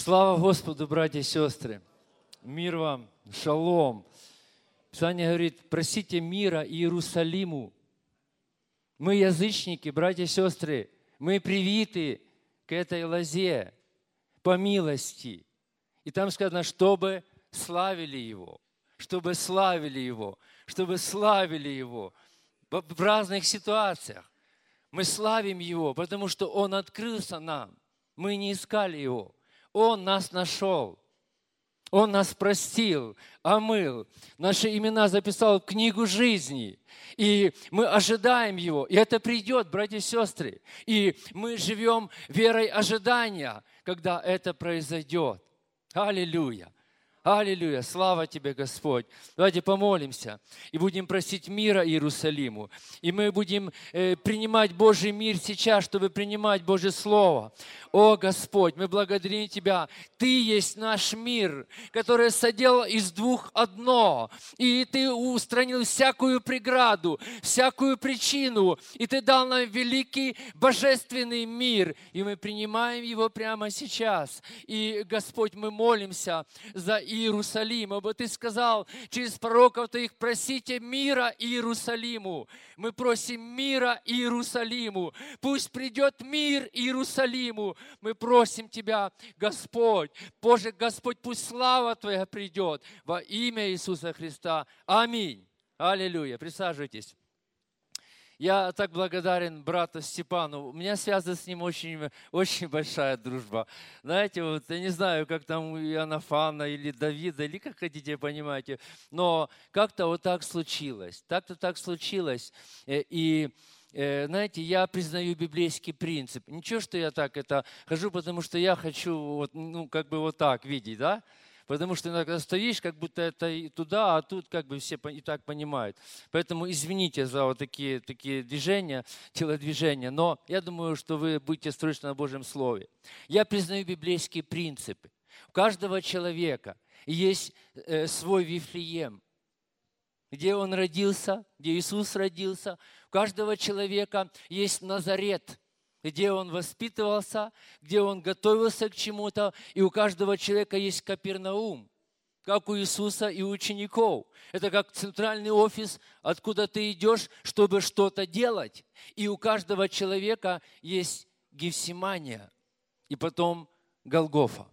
Слава Господу, братья и сестры! Мир вам, шалом! Писание говорит, просите мира Иерусалиму. Мы язычники, братья и сестры, мы привиты к этой лозе по милости. И там сказано, чтобы славили Его, чтобы славили Его, чтобы славили Его в разных ситуациях. Мы славим Его, потому что Он открылся нам. Мы не искали Его. Он нас нашел. Он нас простил, омыл. Наши имена записал в книгу жизни. И мы ожидаем Его. И это придет, братья и сестры. И мы живем верой ожидания, когда это произойдет. Аллилуйя! Аллилуйя! Слава Тебе, Господь! Давайте помолимся и будем просить мира Иерусалиму. И мы будем принимать Божий мир сейчас, чтобы принимать Божье Слово. О, Господь, мы благодарим Тебя. Ты есть наш мир, который соделал из двух одно. И Ты устранил всякую преграду, всякую причину. И Ты дал нам великий божественный мир. И мы принимаем его прямо сейчас. И, Господь, мы молимся за Иерусалим. Ибо Ты сказал через пророков Твоих, просите мира Иерусалиму. Мы просим мира Иерусалиму. Пусть придет мир Иерусалиму. Мы просим Тебя, Господь. Боже, Господь, пусть слава Твоя придет во имя Иисуса Христа. Аминь. Аллилуйя. Присаживайтесь. Я так благодарен брату Степану. У меня связана с ним очень, очень большая дружба. Знаете, вот я не знаю, как там у Иоаннафана или Давида, или как хотите, понимаете, но как-то вот так случилось. Так случилось. И знаете, я признаю библейский принцип. Ничего, что я так это хожу, потому что я хочу вот, как бы вот так видеть, да? Потому что иногда стоишь, как будто это и туда, а тут как бы все и так понимают. Поэтому извините за вот такие движения, телодвижения, но я думаю, что вы будете строиться на Божьем Слове. Я признаю библейские принципы. У каждого человека есть свой Вифлеем, где он родился, где Иисус родился. У каждого человека есть Назарет, где он воспитывался, где он готовился к чему-то. И у каждого человека есть Капернаум, как у Иисуса и у учеников. Это как центральный офис, откуда ты идешь, чтобы что-то делать. И у каждого человека есть Гефсимания и потом Голгофа.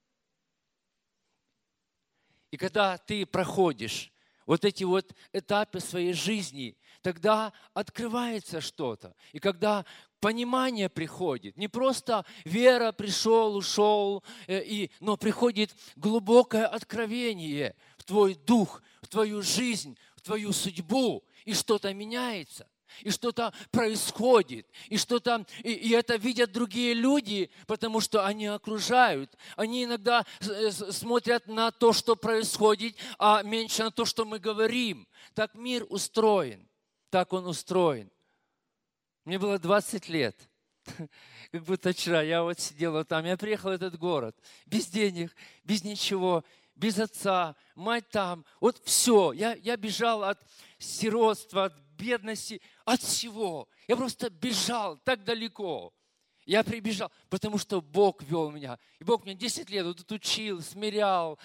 И когда ты проходишь вот эти вот этапы своей жизни, тогда открывается что-то. И когда понимание приходит, не просто вера, пришел, ушел, но приходит глубокое откровение в твой дух, в твою жизнь, в твою судьбу, и что-то меняется. И что-то происходит, и это видят другие люди, потому что они окружают. Они иногда смотрят на то, что происходит, а меньше на то, что мы говорим. Так мир устроен, так он устроен. Мне было 20 лет, как будто вчера. Я вот сидела там, я приехал в этот город, без денег, без ничего, без отца, мать там. Вот все, я бежал от сиротства, от бедности, от всего. Я просто бежал так далеко. Я прибежал, потому что Бог вел меня. И Бог меня 10 лет вот тут учил, смирял.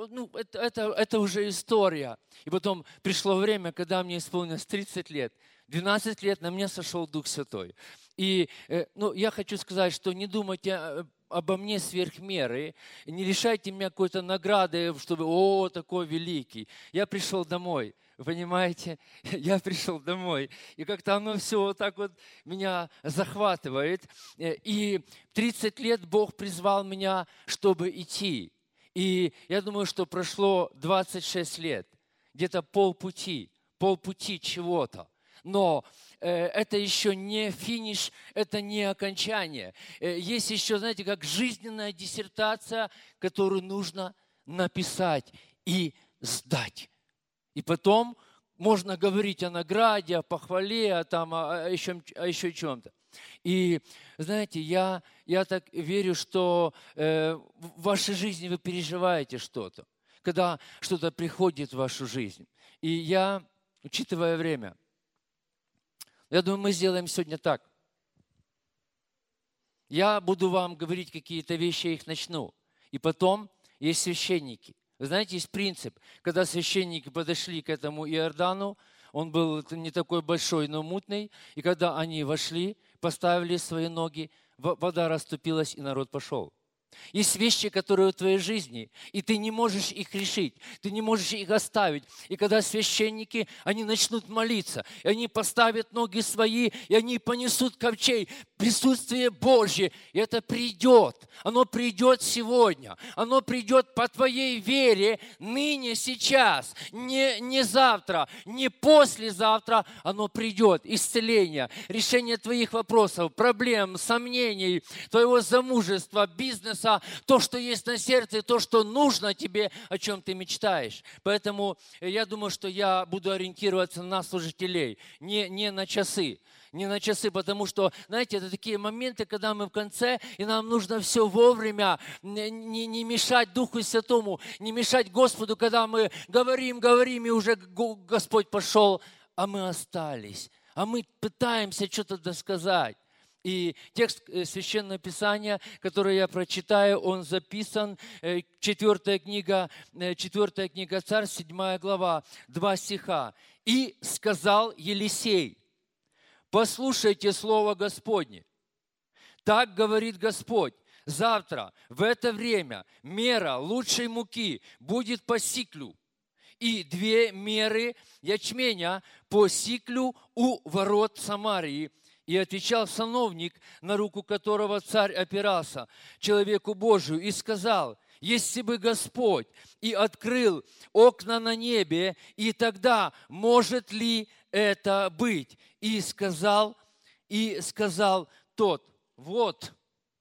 Это уже история. И потом пришло время, когда мне исполнилось 30 лет. 12 лет на меня сошел Дух Святой. И я хочу сказать, что не думайте обо мне сверх меры, не лишайте меня какой-то награды, чтобы, такой великий. Я пришел домой. Вы понимаете? Я пришел домой. И как-то оно все вот так вот меня захватывает. И 30 лет Бог призвал меня, чтобы идти. И я думаю, что прошло 26 лет. Где-то полпути чего-то. Но это еще не финиш, это не окончание. Есть еще, знаете, как жизненная диссертация, которую нужно написать и сдать. И потом можно говорить о награде, о похвале, о еще чем-то. И, знаете, я так верю, что в вашей жизни вы переживаете что-то, когда что-то приходит в вашу жизнь. И я, учитывая время, я думаю, мы сделаем сегодня так. Я буду вам говорить какие-то вещи, я их начну. И потом есть священники. Вы знаете, есть принцип. Когда священники подошли к этому Иордану, он был не такой большой, но мутный. И когда они вошли, поставили свои ноги, вода расступилась, и народ пошел. Есть вещи, которые в твоей жизни, и ты не можешь их решить, ты не можешь их оставить. И когда священники, они начнут молиться, и они поставят ноги свои, и они понесут ковчег, присутствие Божье, и это придет. Оно придет сегодня, оно придет по твоей вере ныне, сейчас, не завтра, не послезавтра, оно придет. Исцеление, решение твоих вопросов, проблем, сомнений, твоего замужества, бизнеса, то, что есть на сердце, то, что нужно тебе, о чем ты мечтаешь. Поэтому я думаю, что я буду ориентироваться на служителей, не на часы. Не на часы, потому что, знаете, это такие моменты, когда мы в конце, и нам нужно все вовремя, не мешать Духу Святому, не мешать Господу, когда мы говорим, и уже Господь пошел, а мы остались, а мы пытаемся что-то досказать. И текст Священного Писания, который я прочитаю, он записан, 4 книга Царств, 7 глава, 2 стиха. «И сказал Елисей: послушайте слово Господне. Так говорит Господь: завтра в это время мера лучшей муки будет по сиклю, и 2 меры ячменя по сиклю у ворот Самарии. И отвечал сановник, на руку которого царь опирался, человеку Божию, и сказал: если бы Господь и открыл окна на небе, и тогда может ли это быть? И сказал тот: вот,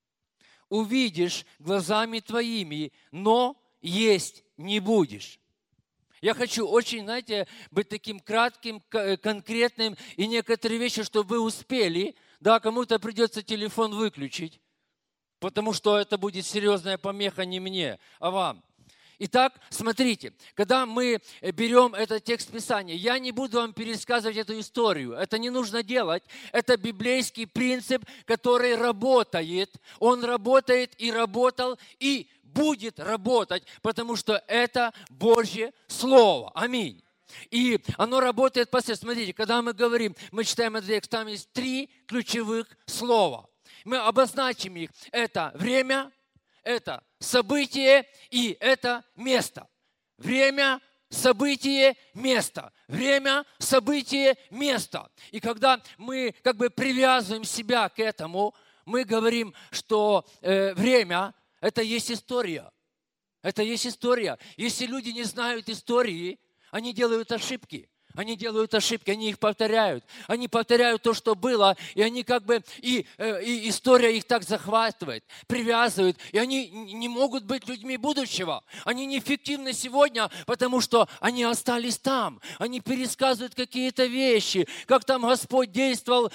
увидишь глазами твоими, но есть не будешь». Я хочу очень, знаете, быть таким кратким, конкретным, и некоторые вещи, чтобы вы успели, да, кому-то придется телефон выключить, потому что это будет серьезная помеха не мне, а вам. Итак, смотрите, когда мы берем этот текст Писания, я не буду вам пересказывать эту историю, это не нужно делать, это библейский принцип, который работает, он работает и работал, и будет работать, потому что это Божье Слово. Аминь. И оно работает посредством. Смотрите, когда мы говорим, мы читаем этот текст, там есть 3 ключевых слова. Мы обозначим их. Это время, это событие и это место. Время, событие, место. Время, событие, место. И когда мы как бы привязываем себя к этому, мы говорим, что время – это есть история. Это есть история. Если люди не знают истории, они делают ошибки. Они их повторяют. Они повторяют то, что было, и они как бы, и история их так захватывает, привязывает, и они не могут быть людьми будущего. Они неэффективны сегодня, потому что они остались там. Они пересказывают какие-то вещи, как там Господь действовал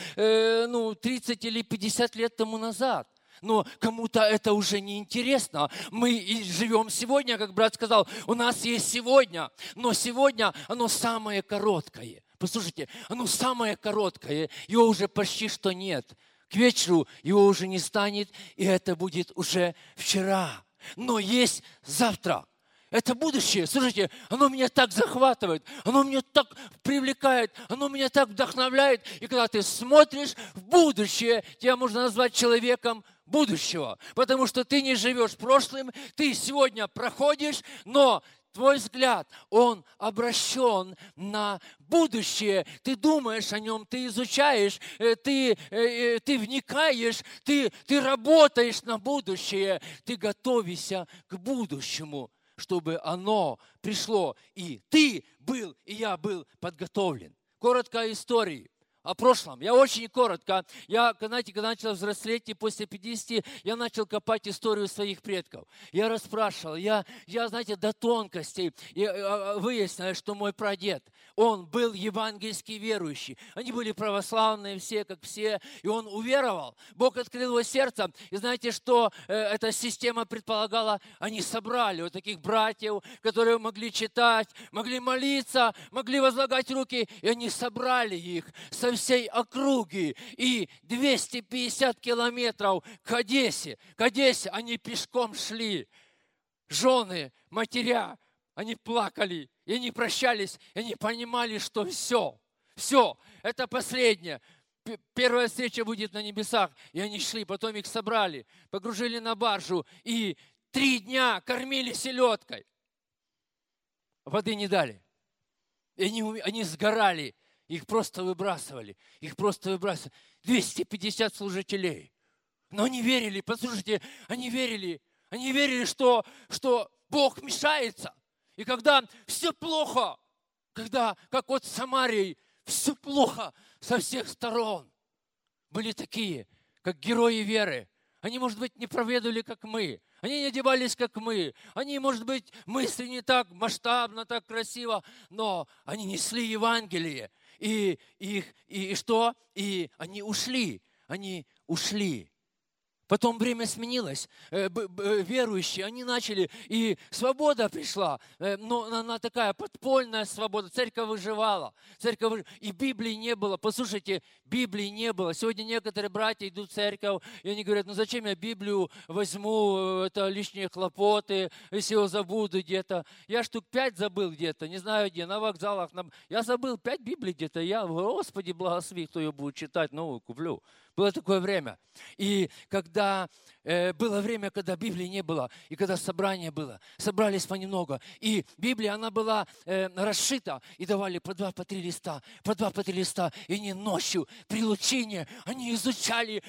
30 или 50 лет тому назад. Но кому-то это уже не интересно. Мы и живем сегодня, как брат сказал, у нас есть сегодня, но сегодня оно самое короткое. Послушайте, оно самое короткое, его уже почти что нет. К вечеру его уже не станет, и это будет уже вчера. Но есть завтра. Это будущее, слушайте, оно меня так захватывает, оно меня так привлекает, оно меня так вдохновляет. И когда ты смотришь в будущее, тебя можно назвать человеком будущего, потому что ты не живешь прошлым, ты сегодня проходишь, но твой взгляд, он обращен на будущее. Ты думаешь о нем, ты изучаешь, ты вникаешь, ты работаешь на будущее, ты готовишься к будущему, чтобы оно пришло, и ты был, и я был подготовлен. Коротко о истории. О прошлом. Я очень коротко. Я, знаете, когда начал взрослеть, и после 50, я начал копать историю своих предков. Я расспрашивал, я знаете, до тонкостей выяснил, что мой прадед, он был евангельский верующий. Они были православные все, как все, и он уверовал. Бог открыл его сердце. И знаете, что эта система предполагала? Они собрали вот таких братьев, которые могли читать, могли молиться, могли возлагать руки, и они собрали их со всей округи, и 250 километров к Одессе. К Одессе они пешком шли. жены, матеря, они плакали, и они прощались, и они понимали, что все, это последнее. Первая встреча будет на небесах. И они шли, потом их собрали, погрузили на баржу, и 3 дня кормили селедкой. Воды не дали. И они сгорали, их просто выбрасывали. 250 служителей. Но они верили, послушайте, они верили, что Бог вмешается. И когда все плохо, когда, как вот с Самарией, все плохо со всех сторон, были такие, как герои веры. Они, может быть, не проповедовали, как мы. Они не одевались, как мы. Они, может быть, мысли не так масштабно, так красиво, но они несли Евангелие. И что? И они ушли. Потом время сменилось. Верующие, они начали, и свобода пришла. Но она такая подпольная свобода. Церковь выживала. И Библии не было. Послушайте, Библии не было. Сегодня некоторые братья идут в церковь, и они говорят, зачем я Библию возьму, это лишние хлопоты, если его забуду где-то. Я штук 5 забыл где-то, не знаю где, на вокзалах. Я забыл 5 Библий где-то. Господи, благослови, кто ее будет читать, новую куплю. Было такое время. И когда было время, когда Библии не было, и когда собрание было, собрались понемногу. И Библия, она была расшита, и давали по 2, по 3 листа, и они ночью при лучине, они изучали,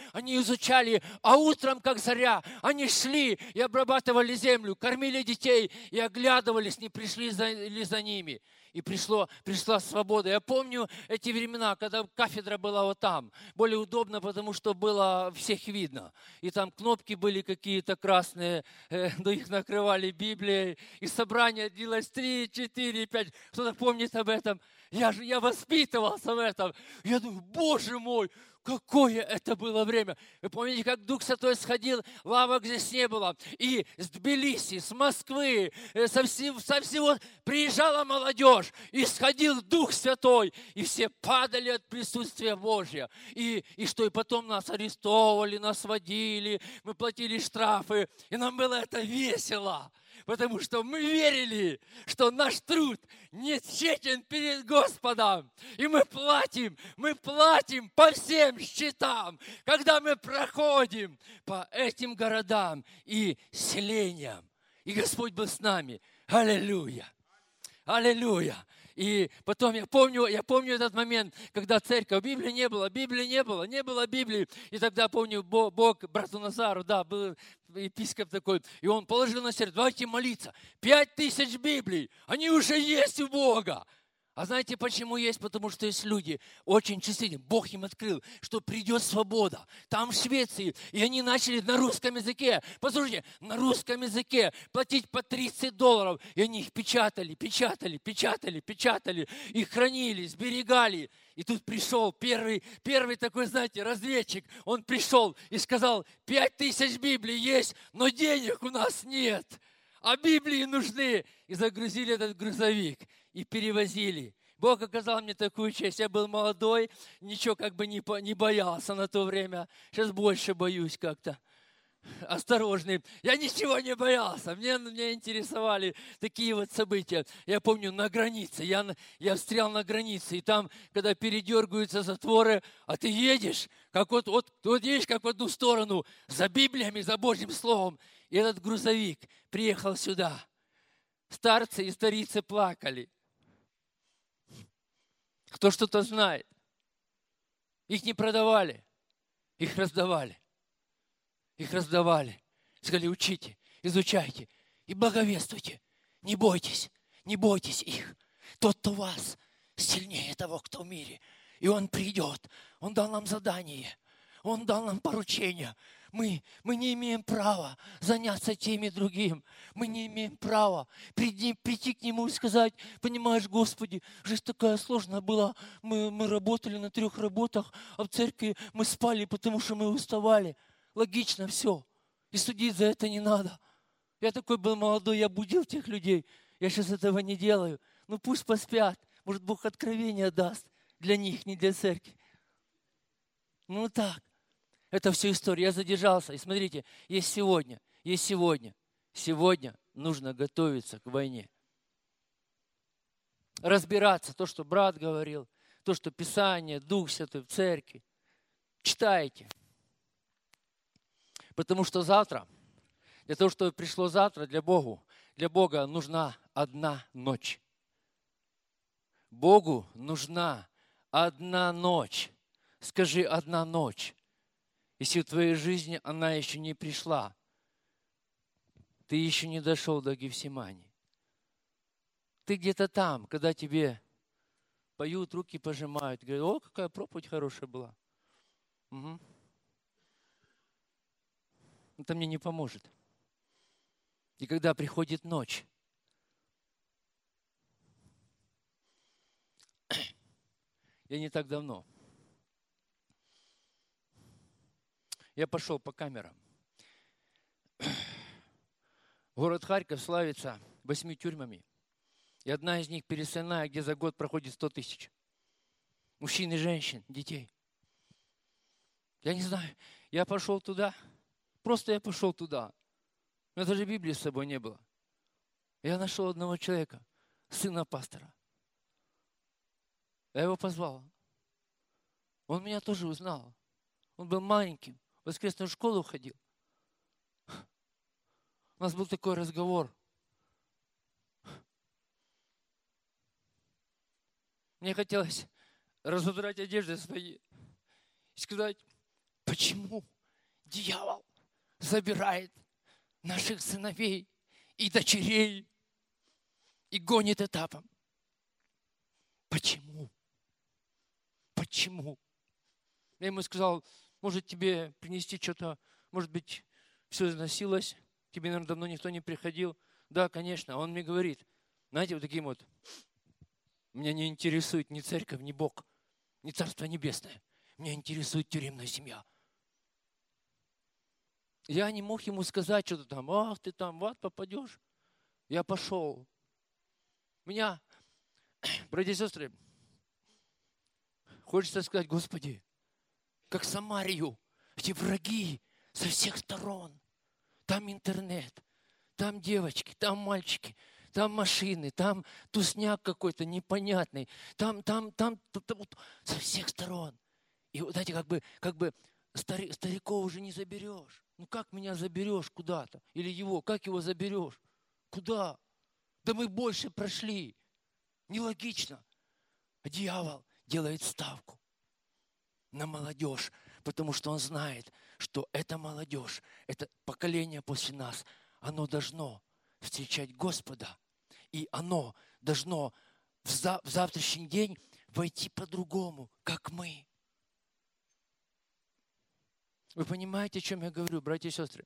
а утром, как заря, они шли и обрабатывали землю, кормили детей и оглядывались, не пришли ли за ними. И пришла свобода. Я помню эти времена, когда кафедра была вот там. Более удобно, потому что было всех видно. И там кнопки были какие-то красные, но их накрывали Библией. И собрание длилось 3, 4, 5. Кто-то помнит об этом? Я воспитывался в этом. Я думаю, Боже мой, какое это было время. Вы помните, как Дух Святой сходил, лавок здесь не было. И с Тбилиси, с Москвы, со всего приезжала молодежь. И сходил Дух Святой. И все падали от присутствия Божьего. И что? И потом нас арестовывали, нас водили, мы платили штрафы. И нам было это весело. Потому что мы верили, что наш труд не тщетен перед Господом. И мы платим по всем счетам, когда мы проходим по этим городам и селениям. И Господь был с нами. Аллилуйя! Аллилуйя! И потом я помню этот момент, когда церковь, Библии не было Библии. И тогда помню, Бог брату Назару, был епископ такой, и он положил на сердце, давайте молиться. 5000 Библий, они уже есть у Бога. А знаете, почему есть? Потому что есть люди очень чувствительные. Бог им открыл, что придет свобода. Там в Швеции. И они начали на русском языке. Послушайте, на русском языке платить по $30. И они их печатали. Их хранили, сберегали. И тут пришел первый такой, знаете, разведчик. Он пришел и сказал, 5000 Библий есть, но денег у нас нет. А Библии нужны. И загрузили этот грузовик. И перевозили. Бог оказал мне такую честь. Я был молодой, ничего как бы не боялся на то время. Сейчас больше боюсь как-то. Осторожный. Я ничего не боялся. Меня интересовали такие вот события. Я помню, на границе. Я встрял на границе. И там, когда передергиваются затворы, а ты едешь, как вот едешь как в одну сторону, за Библиями, за Божьим Словом. И этот грузовик приехал сюда. Старцы и старицы плакали. Кто что-то знает. Их не продавали, их раздавали. Сказали, учите, изучайте и благовествуйте. Не бойтесь их. Тот, кто вас, сильнее того, кто в мире. И Он придет. Он дал нам задание. Он дал нам поручение. Мы не имеем права заняться тем и другим. Мы не имеем права прийти к Нему и сказать, понимаешь, Господи, жизнь такая сложная была. Мы работали на 3 работах, а в церкви мы спали, потому что мы уставали. Логично все. И судить за это не надо. Я такой был молодой, я будил тех людей. Я сейчас этого не делаю. Ну пусть поспят. Может, Бог откровение даст для них, не для церкви. Ну так. Это все история. Я задержался. И смотрите, есть сегодня. Сегодня нужно готовиться к войне. Разбираться, то, что брат говорил, то, что Писание, Дух Святой в церкви. Читайте. Потому что завтра, для того, чтобы пришло завтра, для Бога нужна одна ночь. Богу нужна одна ночь. Скажи, одна ночь. Если в твоей жизни она еще не пришла, ты еще не дошел до Гефсимании. Ты где-то там, когда тебе поют, руки пожимают, говорят, о, какая проповедь хорошая была. Угу. Это мне не поможет. И когда приходит ночь, я не так давно, я пошел по камерам. Город Харьков славится 8 тюрьмами. И одна из них пересыльная, где за год проходит 100 тысяч. Мужчин и женщин, детей. Я не знаю, я пошел туда. Просто я пошел туда. У меня даже Библии с собой не было. Я нашел одного человека, сына пастора. Я его позвал. Он меня тоже узнал. Он был маленьким, в воскресную школу ходил. У нас был такой разговор. Мне хотелось разодрать одежды свои и сказать, почему дьявол забирает наших сыновей и дочерей и гонит этапом. Почему? Почему? Я ему сказал, может тебе принести что-то, может быть, все износилось, тебе, наверное, давно никто не приходил. Да, конечно. Он мне говорит, знаете, вот таким вот, меня не интересует ни церковь, ни Бог, ни Царство Небесное. Меня интересует тюремная семья. Я не мог ему сказать что-то там, ах, ты там в ад попадешь. Я пошел. Меня, братья и сестры, хочется сказать, Господи, как Самарию, эти враги со всех сторон. Там интернет, там девочки, там мальчики, там машины, там тусняк какой-то непонятный, там вот, со всех сторон. И вот знаете, как бы стариков уже не заберешь. Ну как меня заберешь куда-то? Или его, как его заберешь? Куда? Да мы больше прошли. Нелогично. А дьявол делает ставку на молодежь, потому что он знает, что эта молодежь, это поколение после нас, оно должно встречать Господа, и оно должно в завтрашний день войти по-другому, как мы. Вы понимаете, о чем я говорю, братья и сестры?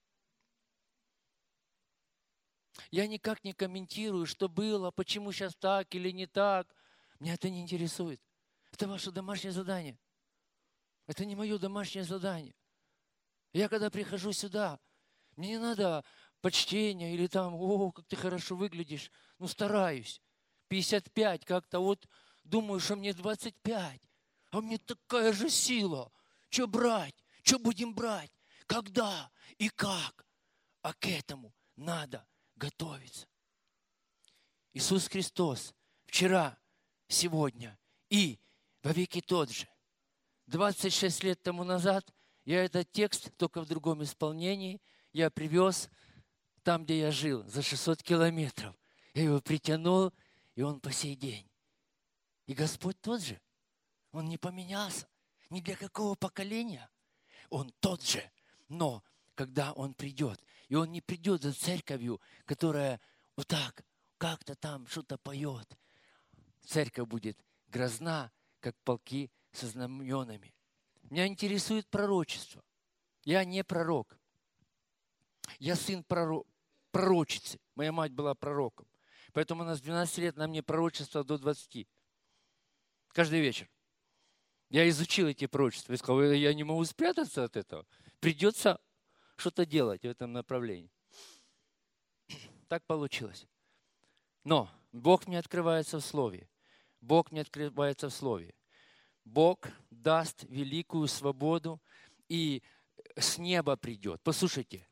Я никак не комментирую, что было, почему сейчас так или не так. Меня это не интересует. Это ваше домашнее задание. Это не мое домашнее задание. Я когда прихожу сюда, мне не надо почтения или там, о, как ты хорошо выглядишь. Ну, стараюсь. 55 как-то вот думаю, что мне 25. А мне такая же сила. Что брать? Что будем брать? Когда и как? А к этому надо готовиться. Иисус Христос вчера, сегодня и вовеки тот же. 26 лет тому назад я этот текст, только в другом исполнении, я привез там, где я жил, за 600 километров. Я его притянул, и он по сей день. И Господь тот же. Он не поменялся. Ни для какого поколения. Он тот же. Но когда Он придет, и Он не придет за церковью, которая вот так, как-то там что-то поет. Церковь будет грозна, как полки со знаменами. Меня интересует пророчество. Я не пророк. Я сын пророчицы. Моя мать была пророком. Поэтому у нас 12 лет, на мне пророчество до 20. Каждый вечер. Я изучил эти пророчества и сказал, я не могу спрятаться от этого. Придется что-то делать в этом направлении. Так получилось. Но Бог мне открывается в Слове. Бог мне открывается в Слове. Бог даст великую свободу, и с неба придет. Послушайте,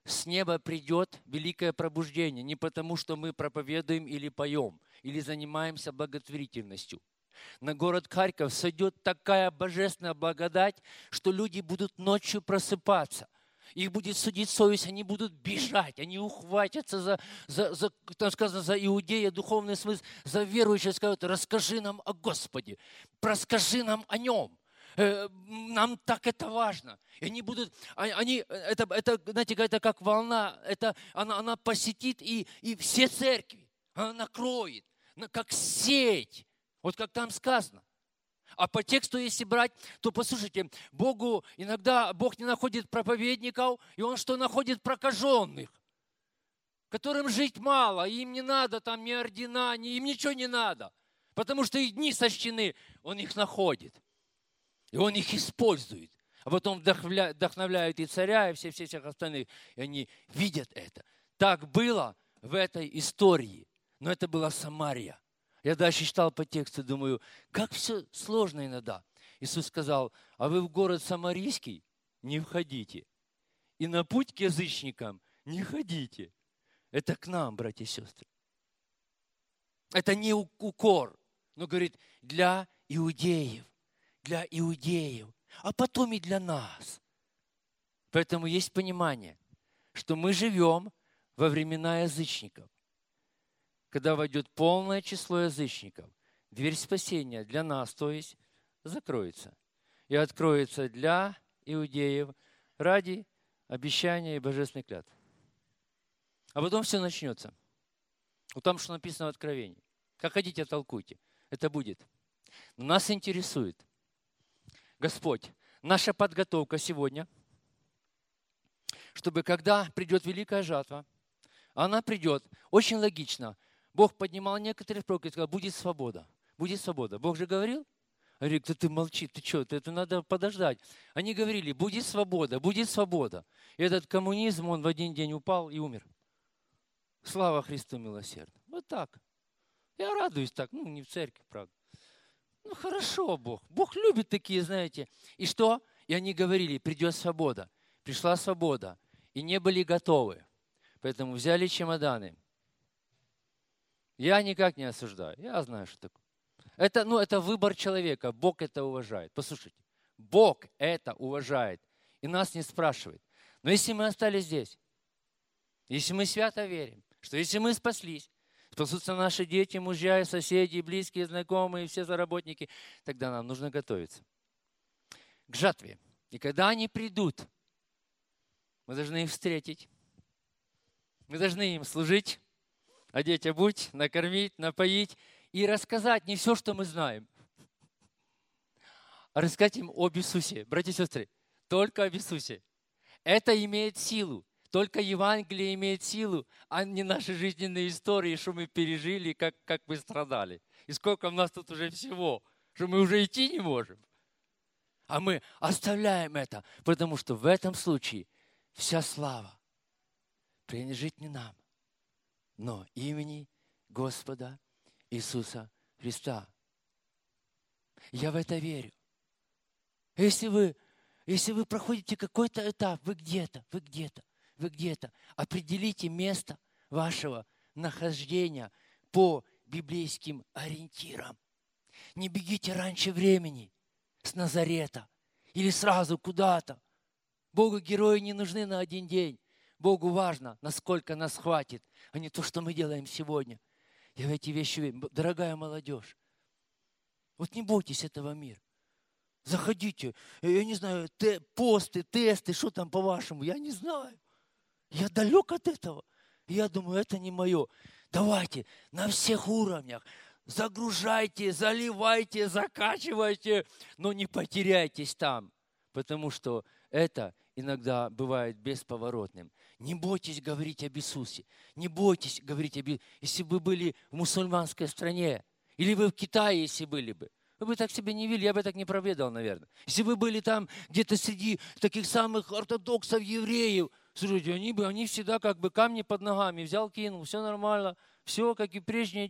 с неба придет великое пробуждение. Не потому, что мы проповедуем или поем, или занимаемся благотворительностью. На город Харьков сойдет такая божественная благодать, что люди будут ночью просыпаться. Их будет судить совесть, они будут бежать, они ухватятся там сказано, за Иудея, духовный смысл, за верующих, скажут: расскажи нам о Господе, расскажи нам о Нем. Нам так это важно. И они будут, это, знаете, это как волна, она посетит и все церкви, она накроет, как сеть, вот как там сказано. А по тексту, если брать, то послушайте, иногда Бог не находит проповедников, и Он что находит? Прокаженных, которым жить мало, им не надо там ни ордена, им ничего не надо, потому что их дни сочтены. Он их находит, и Он их использует. А потом вдохновляют и царя, и всех остальных, и они видят это. Так было в этой истории, но это была Самария. Я дальше читал по тексту, думаю, как все сложно иногда. Иисус сказал: а вы в город Самарийский не входите, и на путь к язычникам не ходите. Это к нам, братья и сестры. Это не укор, но, говорит, для иудеев, а потом и для нас. Поэтому есть понимание, что мы живем во времена язычников. Когда войдет полное число язычников, дверь спасения для нас, то есть, закроется. И откроется для иудеев ради обещания и божественной клятвы. А потом все начнется. Вот там, что написано в Откровении. Как хотите, толкуйте. Это будет. Но нас интересует, Господь, наша подготовка сегодня, чтобы когда придет великая жатва, она придет очень логично. Бог поднимал некоторых пророков и сказал: будет свобода, будет свобода. Бог же говорил? Говорит: ты молчи, ты что, это надо подождать. Они говорили: будет свобода, будет свобода. И этот коммунизм, он в один день упал и умер. Слава Христу милосердному. Вот так. Я радуюсь так, не в церкви, правда. Хорошо Бог. Бог любит такие, знаете. И что? И они говорили: придет свобода. Пришла свобода. И не были готовы. Поэтому взяли чемоданы. Я никак не осуждаю. Я знаю, что такое. Это выбор человека. Бог это уважает. Послушайте. Бог это уважает. И нас не спрашивает. Но если мы остались здесь, если мы свято верим, что если мы спаслись, спасутся наши дети, мужья, соседи, близкие, знакомые, все заработники, тогда нам нужно готовиться к жатве. И когда они придут, мы должны их встретить. Мы должны им служить, одеть, обуть, накормить, напоить и рассказать не все, что мы знаем, а рассказать им об Иисусе. Братья и сестры, только об Иисусе. Это имеет силу. Только Евангелие имеет силу, а не наши жизненные истории, что мы пережили, как мы страдали. И сколько у нас тут уже всего, что мы уже идти не можем. А мы оставляем это, потому что в этом случае вся слава принадлежит не нам, но имени Господа Иисуса Христа. Я в это верю. Если вы проходите какой-то этап, вы где-то, определите место вашего нахождения по библейским ориентирам. Не бегите раньше времени с Назарета или сразу куда-то. Богу герои не нужны на один день. Богу важно, насколько нас хватит, а не то, что мы делаем сегодня. Я в эти вещи верю. Дорогая молодежь, вот не бойтесь этого мира. Заходите, я не знаю, посты, тесты, что там по-вашему, я не знаю. Я далек от этого. Я думаю, это не мое. Давайте на всех уровнях загружайте, заливайте, закачивайте, но не потеряйтесь там, потому что это иногда бывает бесповоротным. Не бойтесь говорить об Иисусе. Не бойтесь говорить об Иисусе. Если бы вы были в мусульманской стране, или вы в Китае, если были бы, вы бы так себя не вели, я бы так не проведал, наверное. Если вы были там где-то среди таких самых ортодоксов, евреев, слушайте, они всегда как бы камни под ногами взял, кинул, все нормально, все как и прежние дни.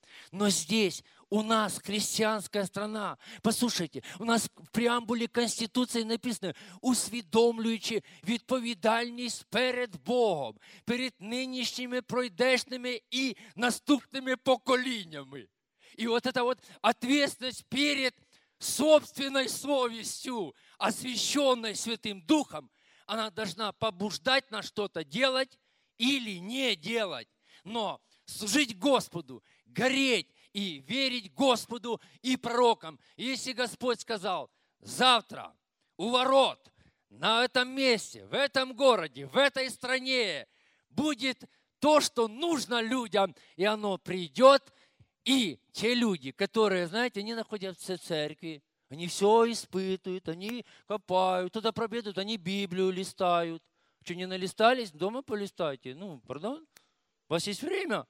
Но здесь у нас христианская страна. Послушайте, у нас в преамбулі Конституції написано: усвідомлюючи відповідальність перед Богом, перед нинішніми, пройдешними і наступними поколіннями. И вот эта вот ответственность перед собственной совестью, освященной Святым Духом, она должна побуждать нас что-то делать или не делать. Но служить Господу, гореть и верить Господу и пророкам. Если Господь сказал: завтра у ворот, на этом месте, в этом городе, в этой стране будет то, что нужно людям, и оно придет. И те люди, которые, знаете, они находятся в церкви, они все испытывают, они копают, туда пробедают, они Библию листают. Что, не налистались? Дома полистайте. Пардон? У вас есть время?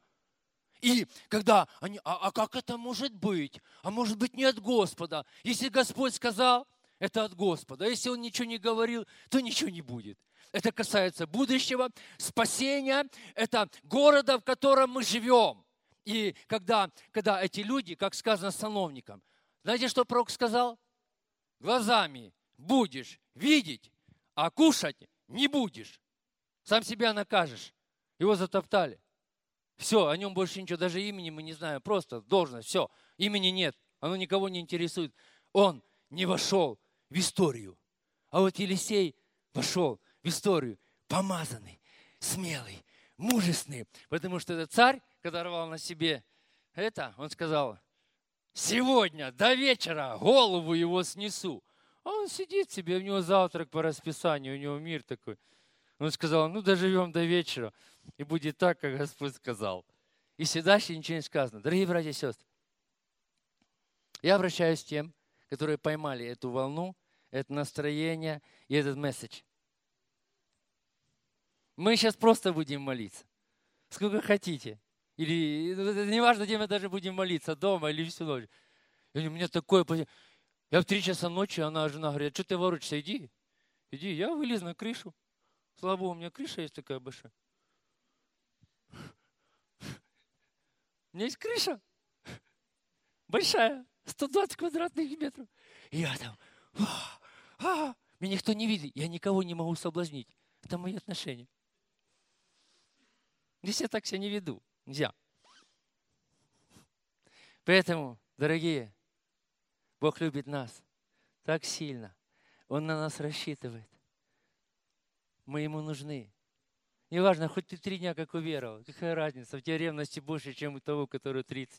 И когда они, а как это может быть? А может быть не от Господа? Если Господь сказал, это от Господа. А если Он ничего не говорил, то ничего не будет. Это касается будущего, спасения, это города, в котором мы живем. И когда эти люди, как сказано сановникам, знаете, что пророк сказал? Глазами будешь видеть, а кушать не будешь. Сам себя накажешь. Его затоптали. Все, о нем больше ничего, даже имени мы не знаем, просто должность, все, имени нет, оно никого не интересует. Он не вошел в историю. А вот Елисей вошел в историю, помазанный, смелый, мужественный, потому что этот царь, когда рвал на себе это, он сказал: сегодня до вечера голову его снесу. А он сидит себе, у него завтрак по расписанию, у него мир такой. Он сказал: доживем до вечера, и будет так, как Господь сказал. И дальше ничего не сказано. Дорогие братья и сестры, я обращаюсь к тем, которые поймали эту волну, это настроение и этот месседж. Мы сейчас просто будем молиться. Сколько хотите. Или, неважно, где мы даже будем молиться, дома или всю ночь. И у меня такое... Я в 3 часа ночи, жена говорит: что ты ворочишься, иди. Я вылез на крышу. Слава Богу, у меня крыша есть такая большая. У меня есть крыша. Большая. 120 квадратных метров. И я там... Меня никто не видит. Я никого не могу соблазнить. Это мои отношения. Здесь я так себя не веду. Нельзя. Поэтому, дорогие, Бог любит нас так сильно. Он на нас рассчитывает. Мы Ему нужны. Неважно, хоть ты 3 дня как уверовал. Какая разница? У тебя ревности больше, чем у того, который 30.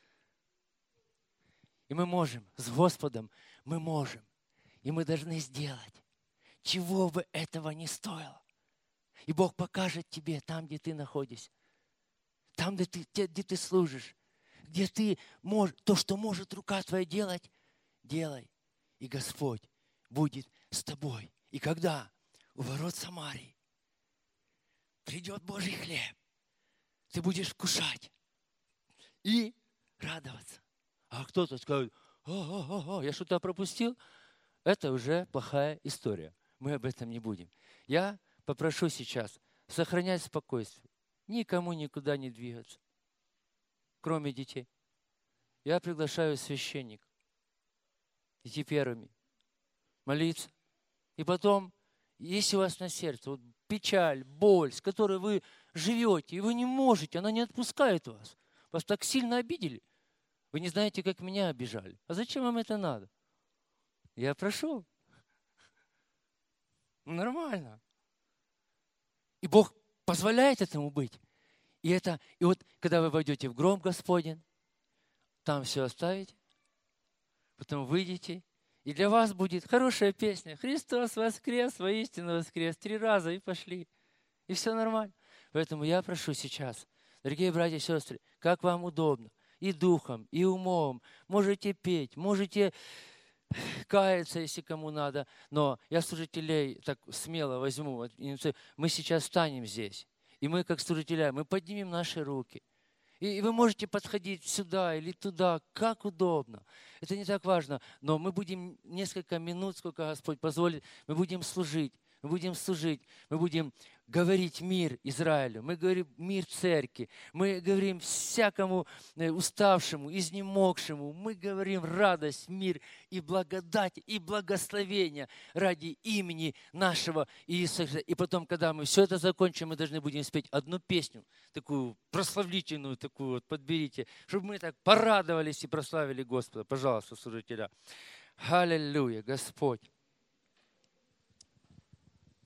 И мы можем, с Господом мы можем. И мы должны сделать, чего бы этого ни стоило. И Бог покажет тебе там, где ты находишься. Там, где ты служишь. Где ты можешь, то, что может рука твоя делать, делай. И Господь будет с тобой. И когда у ворот Самарии придет Божий хлеб, ты будешь кушать и радоваться. А кто-то скажет: я что-то пропустил. Это уже плохая история. Мы об этом не будем. Я попрошу сейчас сохранять спокойствие. Никому никуда не двигаться, кроме детей. Я приглашаю священников идти первыми, молиться. И потом, если у вас на сердце печаль, боль, с которой вы живете, и вы не можете, она не отпускает вас. Вас так сильно обидели. Вы не знаете, как меня обижали. А зачем вам это надо? Я прошу. Нормально. И Бог позволяет этому быть. И вот, когда вы войдете в гром Господень, там все оставите, потом выйдете, и для вас будет хорошая песня: «Христос воскрес, воистину воскрес», 3 раза и пошли. И все нормально. Поэтому я прошу сейчас, дорогие братья и сестры, как вам удобно, и духом, и умом, можете петь, можете каяться, если кому надо, но я служителей так смело возьму. Мы сейчас встанем здесь, и мы, как служители, мы поднимем наши руки. И вы можете подходить сюда или туда, как удобно. Это не так важно, но мы будем несколько минут, сколько Господь позволит, мы будем служить. мы будем служить, мы будем говорить мир Израилю, мы говорим мир церкви, мы говорим всякому уставшему, изнемогшему, мы говорим радость, мир и благодать, и благословение ради имени нашего Иисуса. И потом, когда мы все это закончим, мы должны будем спеть одну песню, такую прославительную, такую вот, подберите, чтобы мы так порадовались и прославили Господа. Пожалуйста, служителя. Аллилуйя, Господь.